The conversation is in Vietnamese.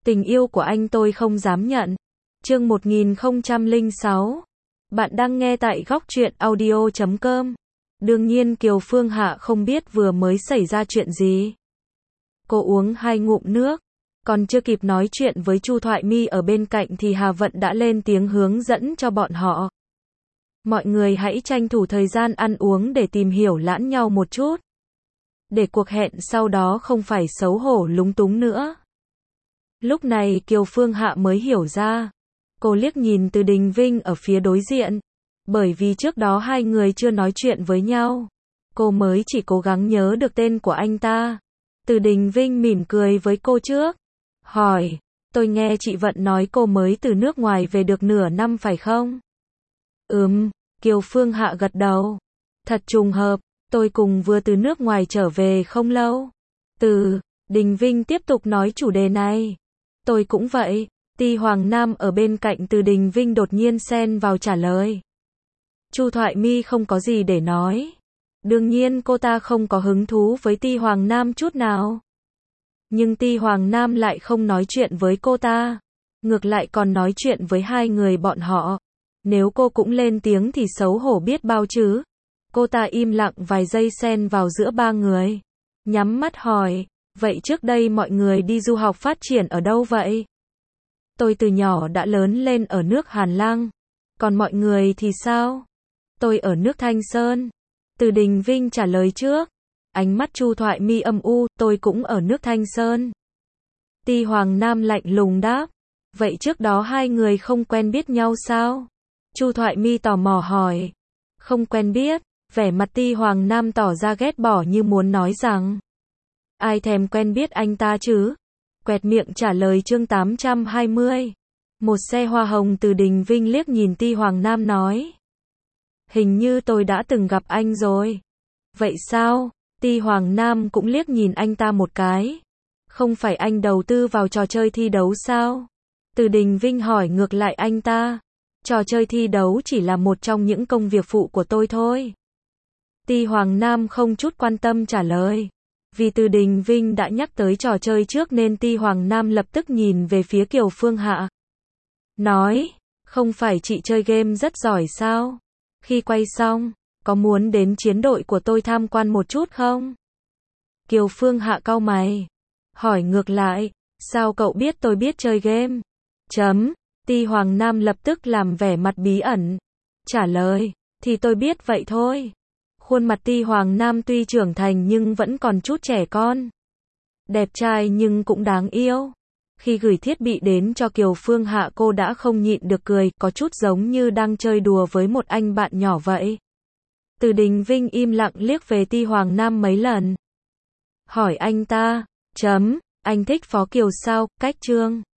Tình yêu của anh tôi không dám nhận. Chương 1006. Bạn đang nghe tại góc truyện audio.com. Đương nhiên Kiều Phương Hạ không biết vừa mới xảy ra chuyện gì. Cô uống 2 ngụm nước, còn chưa kịp nói chuyện với Chu Thoại My ở bên cạnh thì Hà Vận đã lên tiếng hướng dẫn cho bọn họ. Mọi người hãy tranh thủ thời gian ăn uống để tìm hiểu lẫn nhau một chút, để cuộc hẹn sau đó không phải xấu hổ lúng túng nữa. Lúc này Kiều Phương Hạ mới hiểu ra. Cô liếc nhìn Từ Đình Vinh ở phía đối diện. Bởi vì trước đó hai người chưa nói chuyện với nhau, cô mới chỉ cố gắng nhớ được tên của anh ta. Từ Đình Vinh mỉm cười với cô trước. Hỏi, tôi nghe chị Vận nói cô mới từ nước ngoài về được nửa năm phải không? Kiều Phương Hạ gật đầu. Thật trùng hợp, tôi cùng vừa từ nước ngoài trở về không lâu. Từ Đình Vinh tiếp tục nói chủ đề này. Tôi cũng vậy. Ti Hoàng Nam ở bên cạnh Từ Đình Vinh đột nhiên xen vào trả lời. Chu Thoại My không có gì để nói. Đương nhiên cô ta không có hứng thú với Ti Hoàng Nam chút nào. Nhưng Ti Hoàng Nam lại không nói chuyện với cô ta. Ngược lại còn nói chuyện với hai người bọn họ. Nếu cô cũng lên tiếng thì xấu hổ biết bao chứ. Cô ta im lặng vài giây xen vào giữa ba người. Nhắm mắt hỏi, vậy trước đây mọi người đi du học phát triển ở đâu vậy? Tôi từ nhỏ đã lớn lên ở nước Hàn Lăng. Còn mọi người thì sao? Tôi ở nước Thanh Sơn. Từ Đình Vinh trả lời trước. Ánh mắt Chu Thoại My âm u, tôi cũng ở nước Thanh Sơn. Ti Hoàng Nam lạnh lùng đáp. Vậy trước đó hai người không quen biết nhau sao? Chu Thoại My tò mò hỏi. Không quen biết. Vẻ mặt Ti Hoàng Nam tỏ ra ghét bỏ như muốn nói rằng. Ai thèm quen biết anh ta chứ? Quẹt miệng trả lời chương 820. Một xe hoa hồng. Từ Đình Vinh liếc nhìn Ti Hoàng Nam nói. Hình như tôi đã từng gặp anh rồi. Vậy sao? Ti Hoàng Nam cũng liếc nhìn anh ta một cái. Không phải anh đầu tư vào trò chơi thi đấu sao? Từ Đình Vinh hỏi ngược lại anh ta. Trò chơi thi đấu chỉ là một trong những công việc phụ của tôi thôi. Ti Hoàng Nam không chút quan tâm trả lời. Vì Từ Đình Vinh đã nhắc tới trò chơi trước nên Ti Hoàng Nam lập tức nhìn về phía Kiều Phương Hạ. Nói, không phải chị chơi game rất giỏi sao? Khi quay xong, có muốn đến chiến đội của tôi tham quan một chút không? Kiều Phương Hạ cau mày. Hỏi ngược lại, sao cậu biết tôi biết chơi game? Ti Hoàng Nam lập tức làm vẻ mặt bí ẩn. Trả lời, thì tôi biết vậy thôi. Khuôn mặt Ti Hoàng Nam tuy trưởng thành nhưng vẫn còn chút trẻ con. Đẹp trai nhưng cũng đáng yêu. Khi gửi thiết bị đến cho Kiều Phương Hạ cô đã không nhịn được cười, có chút giống như đang chơi đùa với một anh bạn nhỏ vậy. Từ Đình Vinh im lặng liếc về Ti Hoàng Nam mấy lần. Hỏi anh ta, anh thích Phó Kiều sao, cách chương.